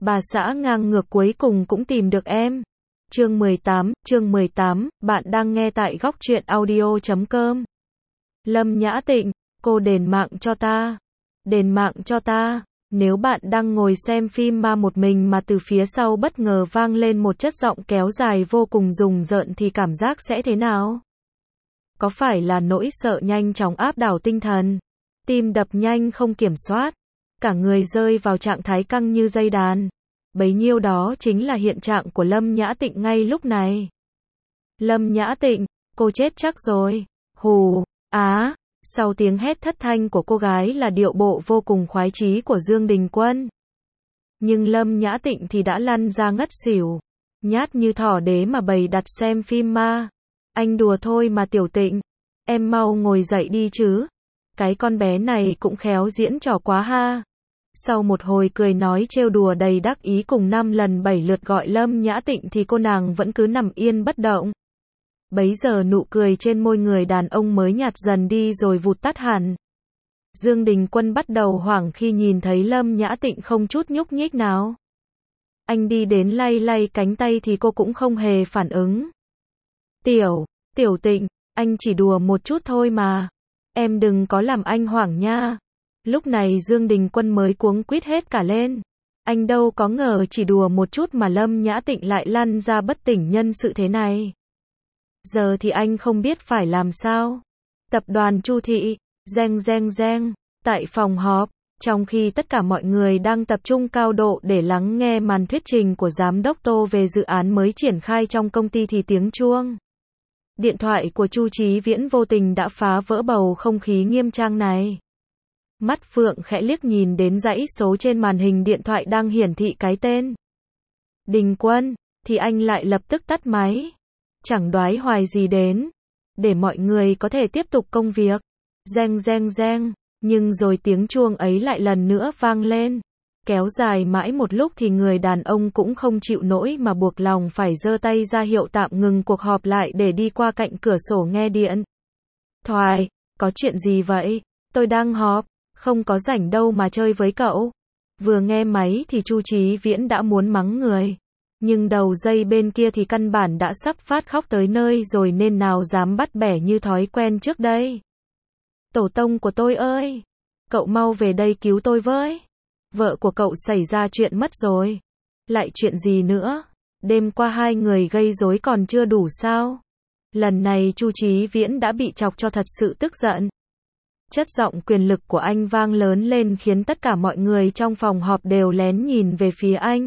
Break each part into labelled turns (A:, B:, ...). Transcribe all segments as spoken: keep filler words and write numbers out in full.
A: Bà xã ngang ngược cuối cùng cũng tìm được em. Chương mười tám, chương mười tám, bạn đang nghe tại góc truyện audio chấm com. Lâm Nhã Tịnh, cô đền mạng cho ta. Đền mạng cho ta. Nếu bạn đang ngồi xem phim ma một mình mà từ phía sau bất ngờ vang lên một chất giọng kéo dài vô cùng rùng rợn thì cảm giác sẽ thế nào? Có phải là nỗi sợ nhanh chóng áp đảo tinh thần? Tim đập nhanh không kiểm soát? Cả người rơi vào trạng thái căng như dây đàn? Bấy nhiêu đó chính là hiện trạng của Lâm Nhã Tịnh ngay lúc này. Lâm Nhã Tịnh, cô chết chắc rồi. Hù, á, sau tiếng hét thất thanh của cô gái là điệu bộ vô cùng khoái chí của Dương Đình Quân. Nhưng Lâm Nhã Tịnh thì đã lăn ra ngất xỉu. Nhát như thỏ đế mà bày đặt xem phim ma. Anh đùa thôi mà Tiểu Tịnh. Em mau ngồi dậy đi chứ. Cái con bé này cũng khéo diễn trò quá ha. Sau một hồi cười nói trêu đùa đầy đắc ý cùng năm lần bảy lượt gọi Lâm Nhã Tịnh thì cô nàng vẫn cứ nằm yên bất động. Bấy giờ nụ cười trên môi người đàn ông mới nhạt dần đi rồi vụt tắt hẳn. Dương Đình Quân bắt đầu hoảng khi nhìn thấy Lâm Nhã Tịnh không chút nhúc nhích nào. Anh đi đến lay lay cánh tay thì cô cũng không hề phản ứng. Tiểu, Tiểu Tịnh, anh chỉ đùa một chút thôi mà. Em đừng có làm anh hoảng nha. Lúc này Dương Đình Quân mới cuống quýt hết cả lên. Anh đâu có ngờ chỉ đùa một chút mà Lâm Nhã Tịnh lại lăn ra bất tỉnh nhân sự thế này. Giờ thì anh không biết phải làm sao. Tập đoàn Chu Thị, reng reng reng, tại phòng họp, trong khi tất cả mọi người đang tập trung cao độ để lắng nghe màn thuyết trình của giám đốc Tô về dự án mới triển khai trong công ty thì tiếng chuông. Điện thoại của Chu Chí Viễn vô tình đã phá vỡ bầu không khí nghiêm trang này. Mắt Phượng khẽ liếc nhìn đến dãy số trên màn hình điện thoại đang hiển thị cái tên Đình Quân, thì anh lại lập tức tắt máy. Chẳng đoái hoài gì đến, để mọi người có thể tiếp tục công việc. Reng reng reng, nhưng rồi tiếng chuông ấy lại lần nữa vang lên. Kéo dài mãi một lúc thì người đàn ông cũng không chịu nổi mà buộc lòng phải giơ tay ra hiệu tạm ngừng cuộc họp lại để đi qua cạnh cửa sổ nghe điện thoại. Có chuyện gì vậy? Tôi đang họp, không có rảnh đâu mà chơi với cậu. Vừa nghe máy thì Chu Chí Viễn đã muốn mắng người. Nhưng đầu dây bên kia thì căn bản đã sắp phát khóc tới nơi rồi nên nào dám bắt bẻ như thói quen trước đây. Tổ tông của tôi ơi! Cậu mau về đây cứu tôi với! Vợ của cậu xảy ra chuyện mất rồi. Lại chuyện gì nữa? Đêm qua hai người gây rối còn chưa đủ sao? Lần này Chu Chí Viễn đã bị chọc cho thật sự tức giận. Chất giọng quyền lực của anh vang lớn lên khiến tất cả mọi người trong phòng họp đều lén nhìn về phía anh.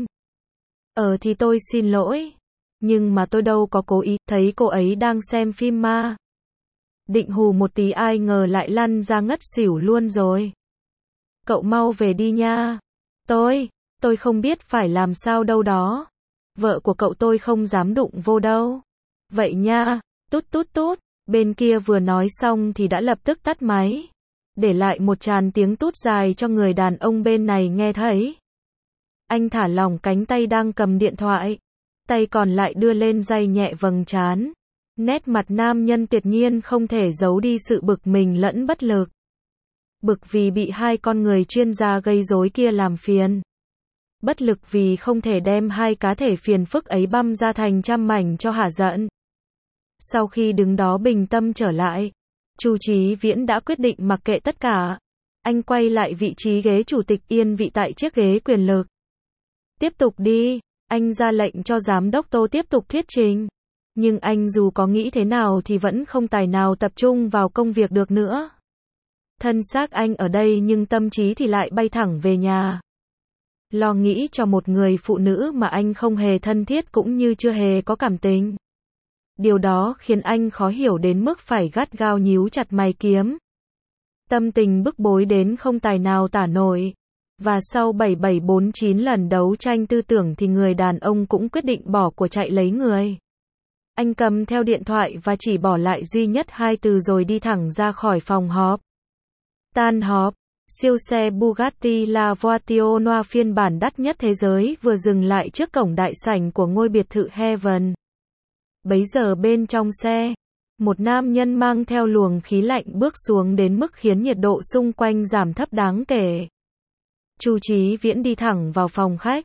A: Ờ thì tôi xin lỗi. Nhưng mà tôi đâu có cố ý, thấy cô ấy đang xem phim ma. Định hù một tí ai ngờ lại lăn ra ngất xỉu luôn rồi. Cậu mau về đi nha. Tôi, tôi không biết phải làm sao đâu đó. Vợ của cậu tôi không dám đụng vô đâu. Vậy nha, tút tút tút. Bên kia vừa nói xong thì đã lập tức tắt máy. Để lại một tràng tiếng tút dài cho người đàn ông bên này nghe thấy. Anh thả lỏng cánh tay đang cầm điện thoại. Tay còn lại đưa lên day nhẹ vầng trán. Nét mặt nam nhân tuyệt nhiên không thể giấu đi sự bực mình lẫn bất lực. Bực vì bị hai con người chuyên gia gây rối kia làm phiền. Bất lực vì không thể đem hai cá thể phiền phức ấy băm ra thành trăm mảnh cho hả giận. Sau khi đứng đó bình tâm trở lại, Chu Chí Viễn đã quyết định mặc kệ tất cả. Anh quay lại vị trí ghế chủ tịch yên vị tại chiếc ghế quyền lực. Tiếp tục đi, anh ra lệnh cho giám đốc Tô tiếp tục thuyết trình. Nhưng anh dù có nghĩ thế nào thì vẫn không tài nào tập trung vào công việc được nữa. Thân xác anh ở đây nhưng tâm trí thì lại bay thẳng về nhà. Lo nghĩ cho một người phụ nữ mà anh không hề thân thiết cũng như chưa hề có cảm tình. Điều đó khiến anh khó hiểu đến mức phải gắt gao nhíu chặt mày kiếm. Tâm tình bức bối đến không tài nào tả nổi. Và sau bảy bảy bốn chín lần đấu tranh tư tưởng thì người đàn ông cũng quyết định bỏ của chạy lấy người. Anh cầm theo điện thoại và chỉ bỏ lại duy nhất hai từ rồi đi thẳng ra khỏi phòng họp. Tan họp, siêu xe Bugatti La Voiture Noire phiên bản đắt nhất thế giới vừa dừng lại trước cổng đại sảnh của ngôi biệt thự Heaven. Bấy giờ bên trong xe, một nam nhân mang theo luồng khí lạnh bước xuống đến mức khiến nhiệt độ xung quanh giảm thấp đáng kể. Chu Chí Viễn đi thẳng vào phòng khách.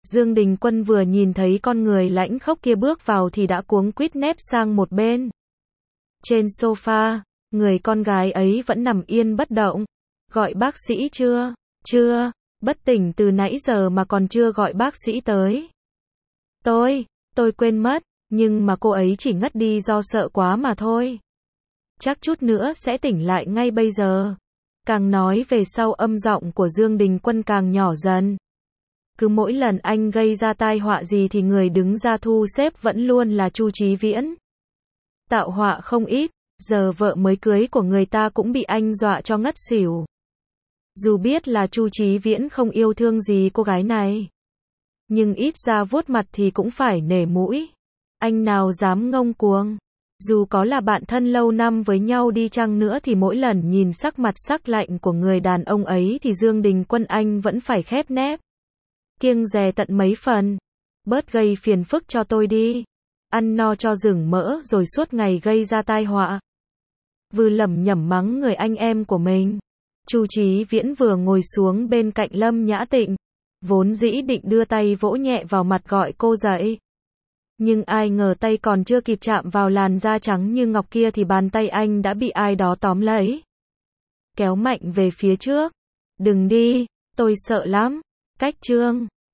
A: Dương Đình Quân vừa nhìn thấy con người lãnh khốc kia bước vào thì đã cuống quýt nép sang một bên. Trên sofa, người con gái ấy vẫn nằm yên bất động. Gọi bác sĩ chưa? Chưa, bất tỉnh từ nãy giờ mà còn chưa gọi bác sĩ tới. Tôi, tôi quên mất, nhưng mà cô ấy chỉ ngất đi do sợ quá mà thôi. Chắc chút nữa sẽ tỉnh lại ngay bây giờ. Càng nói về sau âm giọng của Dương Đình Quân càng nhỏ dần. Cứ mỗi lần anh gây ra tai họa gì thì người đứng ra thu xếp vẫn luôn là Chu Chí Viễn. Tạo họa không ít, giờ vợ mới cưới của người ta cũng bị anh dọa cho ngất xỉu. Dù biết là Chu Chí Viễn không yêu thương gì cô gái này, nhưng ít ra vuốt mặt thì cũng phải nể mũi. Anh nào dám ngông cuồng. Dù có là bạn thân lâu năm với nhau đi chăng nữa thì mỗi lần nhìn sắc mặt sắc lạnh của người đàn ông ấy thì Dương Đình Quân anh vẫn phải khép nép. Kiêng dè tận mấy phần. Bớt gây phiền phức cho tôi đi. Ăn no cho rừng mỡ rồi suốt ngày gây ra tai họa. Vừa lẩm nhẩm mắng người anh em của mình. Chu Chí Viễn vừa ngồi xuống bên cạnh Lâm Nhã Tịnh. Vốn dĩ định đưa tay vỗ nhẹ vào mặt gọi cô dậy. Nhưng ai ngờ tay còn chưa kịp chạm vào làn da trắng như ngọc kia thì bàn tay anh đã bị ai đó tóm lấy. Kéo mạnh về phía trước. Đừng đi, tôi sợ lắm. Cách Trương.